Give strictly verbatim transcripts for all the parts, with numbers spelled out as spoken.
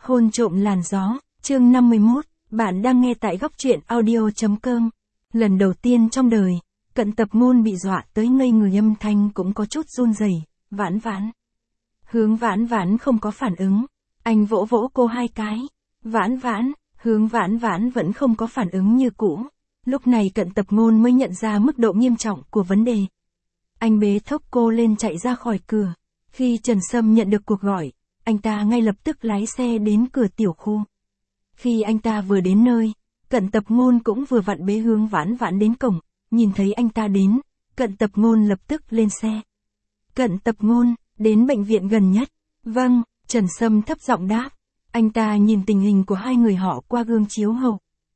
Hôn trộm làn gió, chương năm mươi mốt, bạn đang nghe tại góc truyện audio.com. Lần đầu tiên trong đời, Cận Tập Ngôn bị dọa tới ngây người, âm thanh cũng có chút run rẩy. Vãn Vãn. Hướng Vãn Vãn không có phản ứng, anh vỗ vỗ cô hai cái. Vãn Vãn, Hướng Vãn Vãn vẫn không có phản ứng như cũ. Lúc này Cận Tập Ngôn mới nhận ra mức độ nghiêm trọng của vấn đề. Anh bế thốc cô lên chạy ra khỏi cửa. Khi Trần Sâm nhận được cuộc gọi, anh ta ngay lập tức lái xe đến cửa tiểu khu. Khi anh ta vừa đến nơi, Cận Tập Ngôn cũng vừa vặn bế Hướng Vãn Vãn đến cổng, nhìn thấy anh ta đến, Cận Tập Ngôn lập tức lên xe. Cận Tập Ngôn, đến bệnh viện gần nhất. Vâng, Trần Sâm thấp giọng đáp. Anh ta nhìn tình hình của hai người họ qua gương chiếu hậu.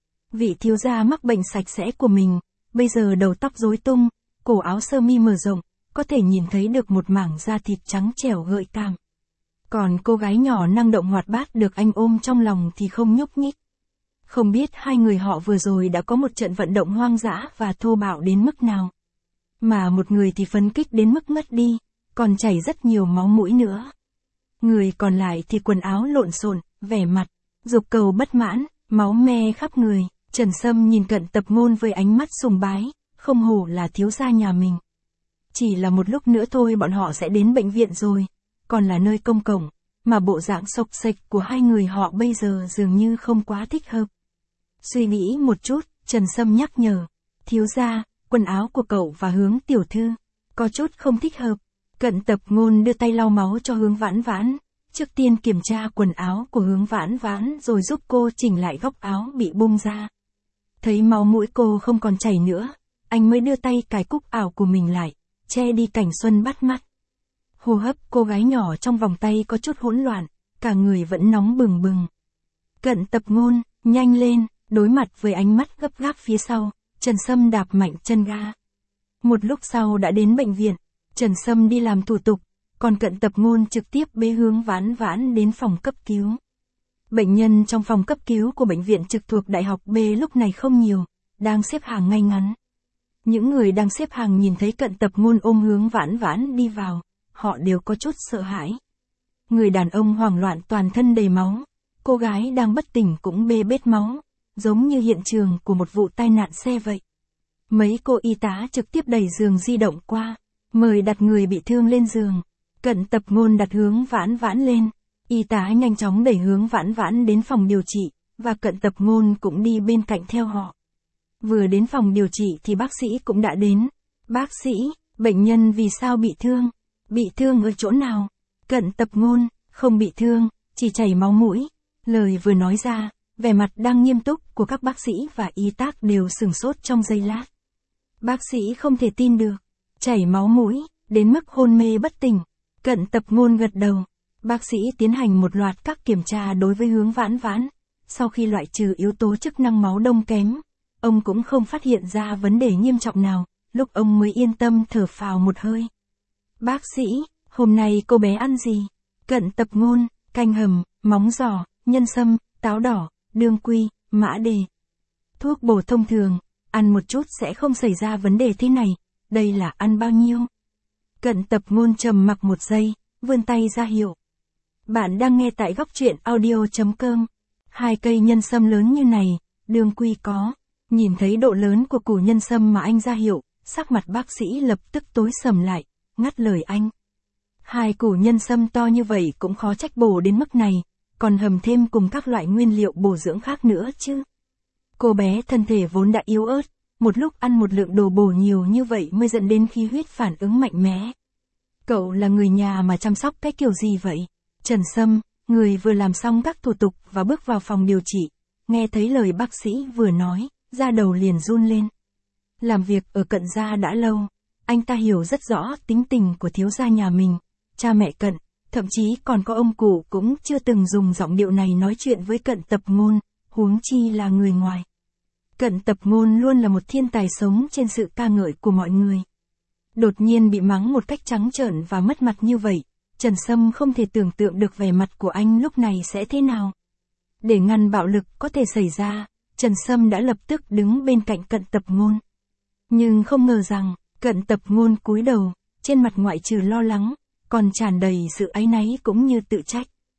Vị thiếu gia mắc bệnh sạch sẽ của mình, bây giờ đầu tóc rối tung, cổ áo sơ mi mở rộng, có thể nhìn thấy được một mảng da thịt trắng trẻo gợi cảm. Còn cô gái nhỏ năng động hoạt bát được anh ôm trong lòng thì không nhúc nhích. Không biết hai người họ vừa rồi đã có một trận vận động hoang dã và thô bạo đến mức nào. Mà một người thì phấn kích đến mức ngất đi, còn chảy rất nhiều máu mũi nữa. Người còn lại thì quần áo lộn xộn, vẻ mặt, dục cầu bất mãn, máu me khắp người. Trần Sâm nhìn Cận Tập Ngôn với ánh mắt sùng bái, không hổ là thiếu gia nhà mình. Chỉ là một lúc nữa thôi bọn họ sẽ đến bệnh viện rồi, còn là nơi công cộng, mà bộ dạng xộc xệch của hai người họ bây giờ dường như không quá thích hợp. Suy nghĩ một chút, Trần Sâm nhắc nhở, thiếu gia, quần áo của cậu và Hướng tiểu thư, có chút không thích hợp. Cận Tập Ngôn đưa tay lau máu cho Hướng Vãn Vãn, trước tiên kiểm tra quần áo của Hướng Vãn Vãn rồi giúp cô chỉnh lại góc áo bị bung ra. Thấy máu mũi cô không còn chảy nữa, anh mới đưa tay cài cúc ảo của mình lại, che đi cảnh xuân bắt mắt. Hô hấp cô gái nhỏ trong vòng tay có chút hỗn loạn, cả người vẫn nóng bừng bừng. Cận Tập Ngôn, nhanh lên, đối mặt với ánh mắt gấp gáp phía sau, Trần Sâm đạp mạnh chân ga. Một lúc sau đã đến bệnh viện, Trần Sâm đi làm thủ tục, còn Cận Tập Ngôn trực tiếp bế Hướng Vãn Vãn đến phòng cấp cứu. Bệnh nhân trong phòng cấp cứu của bệnh viện trực thuộc Đại học B lúc này không nhiều, đang xếp hàng ngay ngắn. Những người đang xếp hàng nhìn thấy Cận Tập Ngôn ôm Hướng Vãn Vãn đi vào, họ đều có chút sợ hãi. Người đàn ông hoảng loạn toàn thân đầy máu, cô gái đang bất tỉnh cũng bê bết máu, giống như hiện trường của một vụ tai nạn xe vậy. Mấy cô y tá trực tiếp đẩy giường di động qua, mời đặt người bị thương lên giường. Cận Tập Ngôn đặt Hướng Vãn Vãn lên, y tá nhanh chóng đẩy Hướng Vãn Vãn đến phòng điều trị, và Cận Tập Ngôn cũng đi bên cạnh theo họ. Vừa đến phòng điều trị thì bác sĩ cũng đã đến. Bác sĩ, bệnh nhân vì sao bị thương? Bị thương ở chỗ nào? Cận Tập Ngôn, không bị thương, chỉ chảy máu mũi. Lời vừa nói ra, vẻ mặt đang nghiêm túc của các bác sĩ và y tá đều sửng sốt trong giây lát. Bác sĩ không thể tin được. Chảy máu mũi, đến mức hôn mê bất tỉnh. Cận Tập Ngôn gật đầu. Bác sĩ tiến hành một loạt các kiểm tra đối với Hướng Vãn Vãn. Sau khi loại trừ yếu tố chức năng máu đông kém, ông cũng không phát hiện ra vấn đề nghiêm trọng nào, lúc ông mới yên tâm thở phào một hơi. Bác sĩ, hôm nay cô bé ăn gì? Cận Tập Ngôn, canh hầm, móng giò, nhân sâm, táo đỏ, đương quy, mã đề. Thuốc bổ thông thường, ăn một chút sẽ không xảy ra vấn đề thế này, đây là ăn bao nhiêu? Cận Tập Ngôn trầm mặc một giây, vươn tay ra hiệu. Bạn đang nghe tại góc truyện audio.com. Hai cây nhân sâm lớn như này, đương quy có. Nhìn thấy độ lớn của củ nhân sâm mà anh ra hiệu, sắc mặt bác sĩ lập tức tối sầm lại, ngắt lời anh. Hai củ nhân sâm to như vậy cũng khó trách bổ đến mức này, còn hầm thêm cùng các loại nguyên liệu bổ dưỡng khác nữa chứ. Cô bé thân thể vốn đã yếu ớt, một lúc ăn một lượng đồ bổ nhiều như vậy mới dẫn đến khí huyết phản ứng mạnh mẽ. Cậu là người nhà mà chăm sóc cái kiểu gì vậy? Trần Sâm, người vừa làm xong các thủ tục và bước vào phòng điều trị, nghe thấy lời bác sĩ vừa nói, da đầu liền run lên. Làm việc ở Cận gia đã lâu, anh ta hiểu rất rõ tính tình của thiếu gia nhà mình, cha mẹ Cận, thậm chí còn có ông cụ cũng chưa từng dùng giọng điệu này nói chuyện với Cận Tập Ngôn, huống chi là người ngoài. Cận Tập Ngôn luôn là một thiên tài sống trên sự ca ngợi của mọi người. Đột nhiên bị mắng một cách trắng trợn và mất mặt như vậy, Trần Sâm không thể tưởng tượng được vẻ mặt của anh lúc này sẽ thế nào. Để ngăn bạo lực có thể xảy ra, Trần Sâm đã lập tức đứng bên cạnh Cận Tập Ngôn. Nhưng không ngờ rằng, Cận Tập Ngôn cúi đầu, trên mặt ngoại trừ lo lắng, còn tràn đầy sự áy náy cũng như tự trách.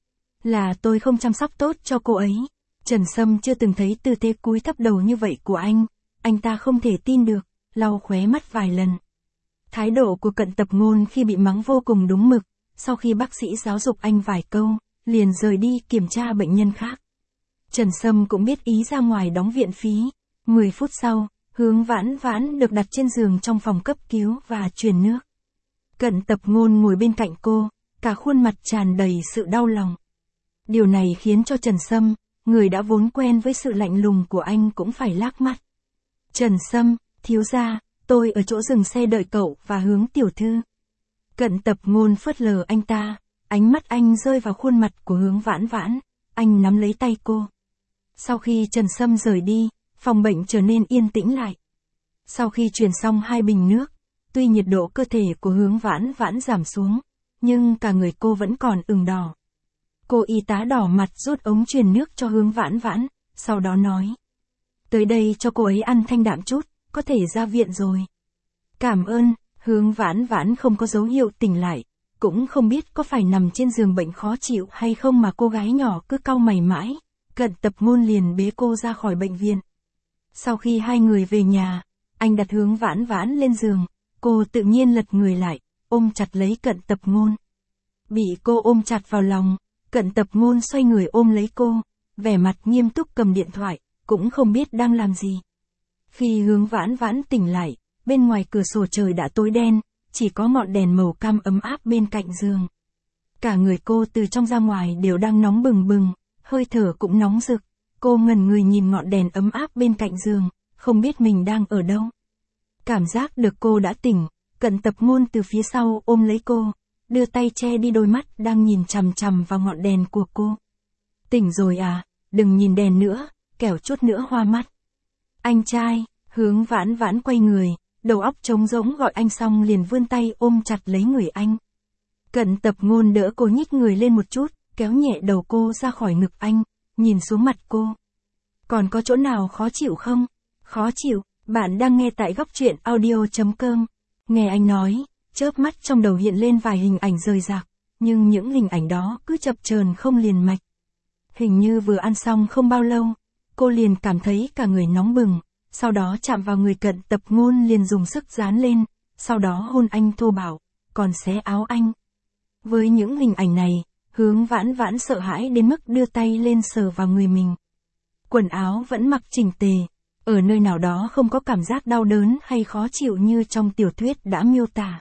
Là tôi không chăm sóc tốt cho cô ấy. Trần Sâm chưa từng thấy tư thế cúi thấp đầu như vậy của anh. Anh ta không thể tin được, lau khóe mắt vài lần. Thái độ của Cận Tập Ngôn khi bị mắng vô cùng đúng mực. Sau khi bác sĩ giáo dục anh vài câu, liền rời đi kiểm tra bệnh nhân khác. Trần Sâm cũng biết ý ra ngoài đóng viện phí. mười phút sau, Hướng Vãn Vãn được đặt trên giường trong phòng cấp cứu và truyền nước. Cận Tập Ngôn ngồi bên cạnh cô, cả khuôn mặt tràn đầy sự đau lòng. Điều này khiến cho Trần Sâm, người đã vốn quen với sự lạnh lùng của anh cũng phải lác mắt. Trần Sâm, thiếu gia, tôi ở chỗ dừng xe đợi cậu và Hướng tiểu thư. Cận Tập Ngôn phớt lờ anh ta, ánh mắt anh rơi vào khuôn mặt của Hướng Vãn Vãn, anh nắm lấy tay cô. Sau khi Trần Sâm rời đi, phòng bệnh trở nên yên tĩnh lại. Sau khi truyền xong hai bình nước, tuy nhiệt độ cơ thể của Hướng Vãn Vãn giảm xuống, nhưng cả người cô vẫn còn ửng đỏ. Cô y tá đỏ mặt rút ống truyền nước cho Hướng Vãn Vãn, sau đó nói. Tới đây cho cô ấy ăn thanh đạm chút, có thể ra viện rồi. Cảm ơn. Hướng Vãn Vãn không có dấu hiệu tỉnh lại, cũng không biết có phải nằm trên giường bệnh khó chịu hay không mà cô gái nhỏ cứ cau mày mãi. Cận Tập Ngôn liền bế cô ra khỏi bệnh viện. Sau khi hai người về nhà, anh đặt Hướng Vãn Vãn lên giường, cô tự nhiên lật người lại, ôm chặt lấy Cận Tập Ngôn. Bị cô ôm chặt vào lòng, Cận Tập Ngôn xoay người ôm lấy cô, vẻ mặt nghiêm túc cầm điện thoại, cũng không biết đang làm gì. Khi Hướng Vãn Vãn tỉnh lại, bên ngoài cửa sổ trời đã tối đen, chỉ có ngọn đèn màu cam ấm áp bên cạnh giường. Cả người cô từ trong ra ngoài đều đang nóng bừng bừng, hơi thở cũng nóng rực. Cô ngẩn người nhìn ngọn đèn ấm áp bên cạnh giường, không biết mình đang ở đâu. Cảm giác được cô đã tỉnh, Cận Tập Ngôn từ phía sau ôm lấy cô, đưa tay che đi đôi mắt đang nhìn chằm chằm vào ngọn đèn của cô. Tỉnh rồi à, đừng nhìn đèn nữa, kẻo chút nữa hoa mắt. Anh trai, Hướng Vãn Vãn quay người, đầu óc trống rỗng gọi anh xong liền vươn tay ôm chặt lấy người anh. Cận Tập Ngôn đỡ cô nhích người lên một chút, kéo nhẹ đầu cô ra khỏi ngực anh, nhìn xuống mặt cô. Còn có chỗ nào khó chịu không? Khó chịu, bạn đang nghe tại góc truyện audio chấm com. Nghe anh nói, chớp mắt trong đầu hiện lên vài hình ảnh rời rạc, nhưng những hình ảnh đó cứ chập chờn không liền mạch. Hình như vừa ăn xong không bao lâu, cô liền cảm thấy cả người nóng bừng, sau đó chạm vào người Cận Tập Ngôn liền dùng sức dán lên, sau đó hôn anh thô bạo, còn xé áo anh. Với những hình ảnh này, Hướng Vãn Vãn sợ hãi đến mức đưa tay lên sờ vào người mình. Quần áo vẫn mặc chỉnh tề, ở nơi nào đó không có cảm giác đau đớn hay khó chịu như trong tiểu thuyết đã miêu tả.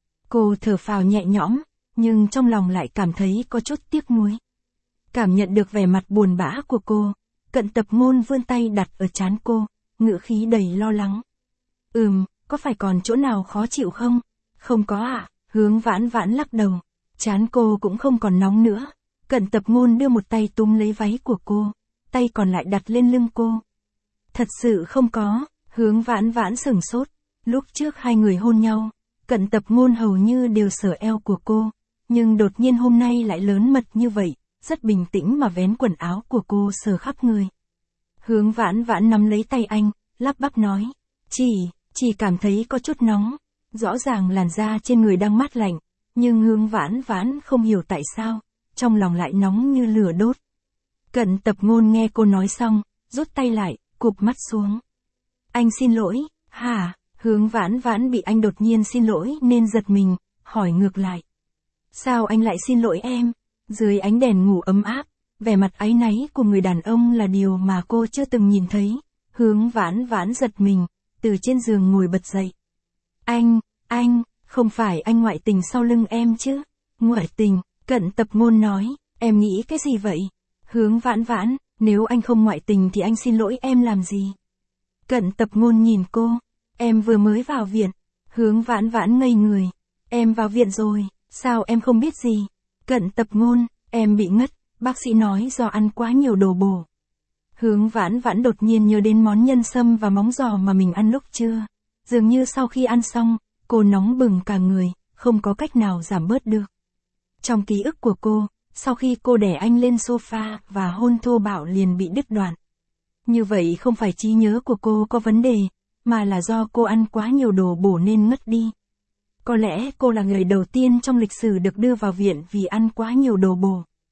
Cô thở phào nhẹ nhõm, nhưng trong lòng lại cảm thấy có chút tiếc nuối. Cảm nhận được vẻ mặt buồn bã của cô, Cận Tập Ngôn vươn tay đặt ở trán cô, ngữ khí đầy lo lắng. Ừm, có phải còn chỗ nào khó chịu không? Không có ạ, à? Hướng Vãn Vãn lắc đầu. Trán cô cũng không còn nóng nữa. Cận Tập Ngôn đưa một tay túm lấy váy của cô, tay còn lại đặt lên lưng cô. Thật sự không có. Hướng Vãn Vãn sửng sốt. Lúc trước hai người hôn nhau, Cận Tập Ngôn hầu như đều sờ eo của cô, nhưng đột nhiên hôm nay lại lớn mật như vậy, rất bình tĩnh mà vén quần áo của cô sờ khắp người. Hướng Vãn Vãn nắm lấy tay anh, lắp bắp nói, chỉ, chỉ cảm thấy có chút nóng, rõ ràng làn da trên người đang mát lạnh, nhưng Hướng Vãn Vãn không hiểu tại sao, trong lòng lại nóng như lửa đốt. Cận Tập Ngôn nghe cô nói xong, rút tay lại, cụp mắt xuống. Anh xin lỗi, hả? Hướng Vãn Vãn bị anh đột nhiên xin lỗi nên giật mình, hỏi ngược lại. Sao anh lại xin lỗi em? Dưới ánh đèn ngủ ấm áp, vẻ mặt áy náy của người đàn ông là điều mà cô chưa từng nhìn thấy. Hướng Vãn Vãn giật mình, từ trên giường ngồi bật dậy. Anh, anh, không phải anh ngoại tình sau lưng em chứ? Ngoại tình, Cận Tập Ngôn nói, em nghĩ cái gì vậy? Hướng Vãn Vãn, nếu anh không ngoại tình thì anh xin lỗi em làm gì? Cận Tập Ngôn nhìn cô, em vừa mới vào viện. Hướng Vãn Vãn ngây người, em vào viện rồi, sao em không biết gì? Cận Tập Ngôn, em bị ngất, bác sĩ nói do ăn quá nhiều đồ bổ. Hướng Vãn Vãn đột nhiên nhớ đến món nhân sâm và móng giò mà mình ăn lúc trưa. Dường như sau khi ăn xong, cô nóng bừng cả người, không có cách nào giảm bớt được. Trong ký ức của cô, sau khi cô đè anh lên sofa và hôn thô bạo liền bị đứt đoạn. Như vậy không phải trí nhớ của cô có vấn đề, mà là do cô ăn quá nhiều đồ bổ nên ngất đi. Có lẽ cô là người đầu tiên trong lịch sử được đưa vào viện vì ăn quá nhiều đồ bổ.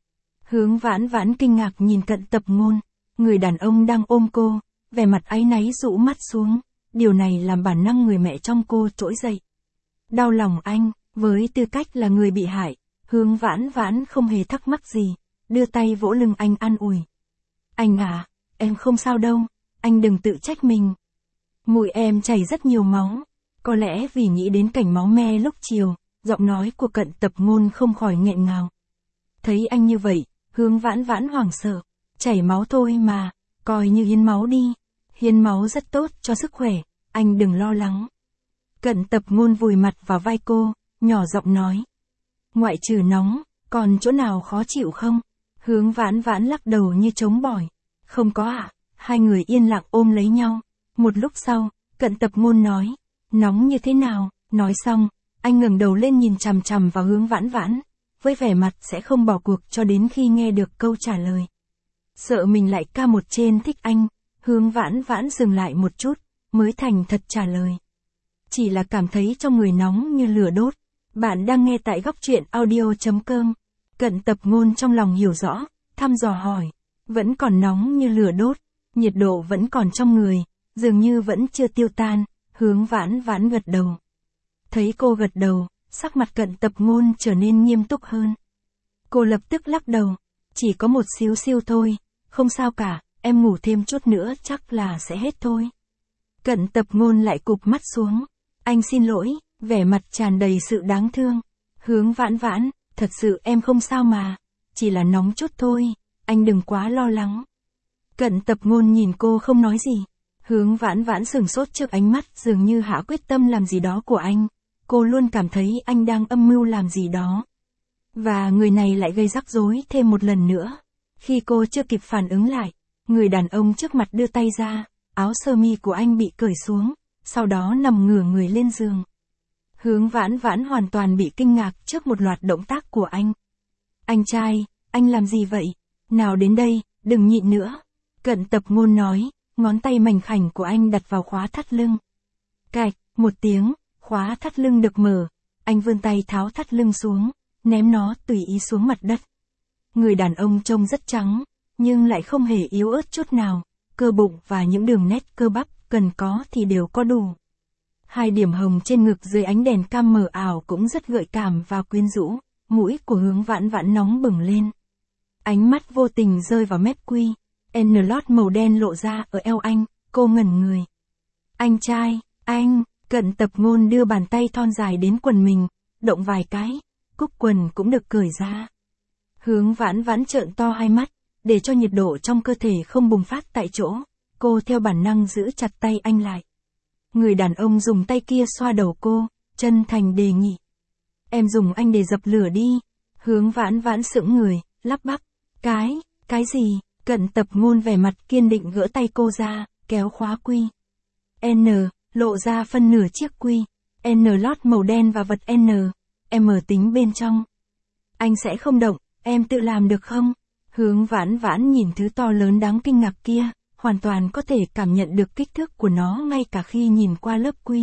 Hướng Vãn Vãn kinh ngạc nhìn Cận Tập Ngôn, người đàn ông đang ôm cô, vẻ mặt áy náy rũ mắt xuống, điều này làm bản năng người mẹ trong cô trỗi dậy. Đau lòng anh, với tư cách là người bị hại, Hướng Vãn Vãn không hề thắc mắc gì, đưa tay vỗ lưng anh an ủi. Anh à, em không sao đâu, anh đừng tự trách mình. Mũi em chảy rất nhiều máu, có lẽ vì nghĩ đến cảnh máu me lúc chiều, giọng nói của Cận Tập Ngôn không khỏi nghẹn ngào. Thấy anh như vậy, Hướng Vãn Vãn hoảng sợ, chảy máu thôi mà, coi như hiến máu đi, hiến máu rất tốt cho sức khỏe, anh đừng lo lắng. Cận Tập Ngôn vùi mặt vào vai cô, nhỏ giọng nói. Ngoại trừ nóng, còn chỗ nào khó chịu không? Hướng Vãn Vãn lắc đầu như trống bỏi. Không có ạ, à? Hai người yên lặng ôm lấy nhau. Một lúc sau, Cận Tập Ngôn nói. Nóng như thế nào? Nói xong, anh ngẩng đầu lên nhìn chằm chằm vào Hướng Vãn Vãn, với vẻ mặt sẽ không bỏ cuộc cho đến khi nghe được câu trả lời. Sợ mình lại ca một trên thích anh, Hướng Vãn Vãn dừng lại một chút, mới thành thật trả lời. Chỉ là cảm thấy trong người nóng như lửa đốt. Bạn đang nghe tại góc truyện audio chấm com. Cận Tập Ngôn trong lòng hiểu rõ, thăm dò hỏi. Vẫn còn nóng như lửa đốt, nhiệt độ vẫn còn trong người, dường như vẫn chưa tiêu tan, Hướng Vãn Vãn gật đầu. Thấy cô gật đầu, sắc mặt Cận Tập Ngôn trở nên nghiêm túc hơn. Cô lập tức lắc đầu. Chỉ có một xíu xiu thôi, không sao cả, em ngủ thêm chút nữa chắc là sẽ hết thôi. Cận Tập Ngôn lại cụp mắt xuống. Anh xin lỗi, vẻ mặt tràn đầy sự đáng thương. Hướng Vãn Vãn, thật sự em không sao mà, chỉ là nóng chút thôi, anh đừng quá lo lắng. Cận Tập Ngôn nhìn cô không nói gì. Hướng Vãn Vãn sửng sốt trước ánh mắt dường như hạ quyết tâm làm gì đó của anh. Cô luôn cảm thấy anh đang âm mưu làm gì đó. Và người này lại gây rắc rối thêm một lần nữa. Khi cô chưa kịp phản ứng lại, người đàn ông trước mặt đưa tay ra, áo sơ mi của anh bị cởi xuống, sau đó nằm ngửa người lên giường. Hướng Vãn Vãn hoàn toàn bị kinh ngạc trước một loạt động tác của anh. Anh trai, anh làm gì vậy? Nào đến đây, đừng nhịn nữa. Cận Tập Ngôn nói, ngón tay mảnh khảnh của anh đặt vào khóa thắt lưng. Cạch, một tiếng, khóa thắt lưng được mở. Anh vươn tay tháo thắt lưng xuống, ném nó tùy ý xuống mặt đất. Người đàn ông trông rất trắng, nhưng lại không hề yếu ớt chút nào. Cơ bụng và những đường nét cơ bắp cần có thì đều có đủ. Hai điểm hồng trên ngực dưới ánh đèn cam mờ ảo cũng rất gợi cảm và quyến rũ, mũi của Hướng Vãn Vãn nóng bừng lên. Ánh mắt vô tình rơi vào mép quy, N-lót màu đen lộ ra ở eo anh, cô ngẩn người. Anh trai, anh, Cận Tập Ngôn đưa bàn tay thon dài đến quần mình, động vài cái, cúc quần cũng được cởi ra. Hướng Vãn Vãn trợn to hai mắt, để cho nhiệt độ trong cơ thể không bùng phát tại chỗ, cô theo bản năng giữ chặt tay anh lại. Người đàn ông dùng tay kia xoa đầu cô, chân thành đề nghị. Em dùng anh để dập lửa đi. Hướng Vãn Vãn sững người, lắp bắp. Cái, cái gì? Cận Tập Ngôn vẻ mặt kiên định gỡ tay cô ra, kéo khóa quy. N, lộ ra phân nửa chiếc quy. N-lót màu đen và vật N, M tính bên trong. Anh sẽ không động, em tự làm được không? Hướng Vãn Vãn nhìn thứ to lớn đáng kinh ngạc kia, hoàn toàn có thể cảm nhận được kích thước của nó ngay cả khi nhìn qua lớp quy.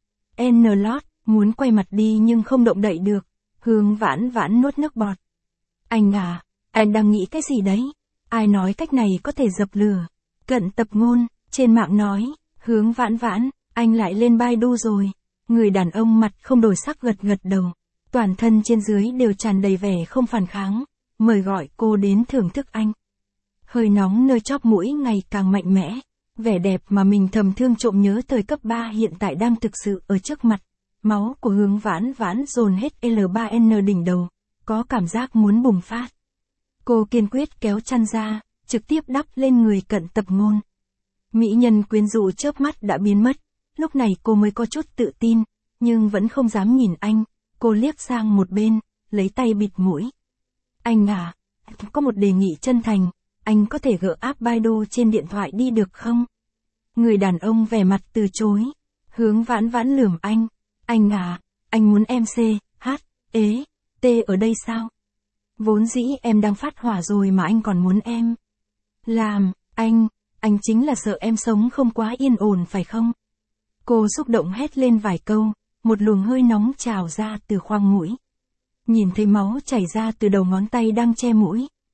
N-lót, muốn quay mặt đi nhưng không động đậy được. Hướng Vãn Vãn nuốt nước bọt. Anh à, anh đang nghĩ cái gì đấy? Ai nói cách này có thể dập lửa? Cận Tập Ngôn, trên mạng nói. Hướng Vãn Vãn, anh lại lên Baidu rồi. Người đàn ông mặt không đổi sắc gật gật đầu. Toàn thân trên dưới đều tràn đầy vẻ không phản kháng. Mời gọi cô đến thưởng thức anh. Hơi nóng nơi chóp mũi ngày càng mạnh mẽ. Vẻ đẹp mà mình thầm thương trộm nhớ thời cấp ba hiện tại đang thực sự ở trước mặt. Máu của Hướng Vãn Vãn dồn hết L ba N đỉnh đầu. Có cảm giác muốn bùng phát. Cô kiên quyết kéo chăn ra, trực tiếp đắp lên người Cận Tập Ngôn. Mỹ nhân quyến rũ chớp mắt đã biến mất. Lúc này cô mới có chút tự tin, nhưng vẫn không dám nhìn anh. Cô liếc sang một bên, lấy tay bịt mũi. Anh à, có một đề nghị chân thành, anh có thể gỡ app Baidu trên điện thoại đi được không? Người đàn ông vẻ mặt từ chối. Hướng Vãn Vãn lườm anh. Anh à, anh muốn em C, H, ế, T ở đây sao? Vốn dĩ em đang phát hỏa rồi mà anh còn muốn em làm, anh, anh chính là sợ em sống không quá yên ổn phải không? Cô xúc động hét lên vài câu, một luồng hơi nóng trào ra từ khoang mũi. Nhìn thấy máu chảy ra từ đầu ngón tay đang che mũi,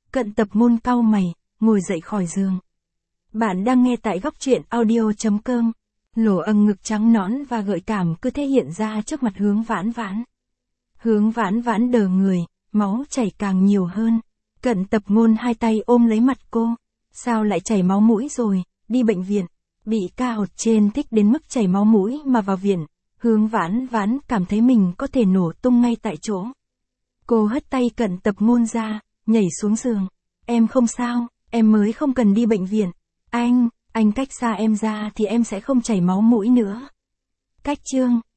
Cận tập môn cau mày, ngồi dậy khỏi giường. Bạn đang nghe tại góc truyện audio.com. Lỗ âng ngực trắng nõn và gợi cảm cứ thế hiện ra trước mặt Hướng Vãn Vãn. Hướng Vãn Vãn đờ người, máu chảy càng nhiều hơn. Cận tập ngôn hai tay ôm lấy mặt cô. Sao lại chảy máu mũi rồi, đi bệnh viện. Bị ca ột trên thích đến mức chảy máu mũi mà vào viện. Hướng Vãn Vãn cảm thấy mình có thể nổ tung ngay tại chỗ. Cô hất tay cận tập ngôn ra, nhảy xuống giường. Em không sao, em mới không cần đi bệnh viện. Anh, anh cách xa em ra thì em sẽ không chảy máu mũi nữa. Cách chương,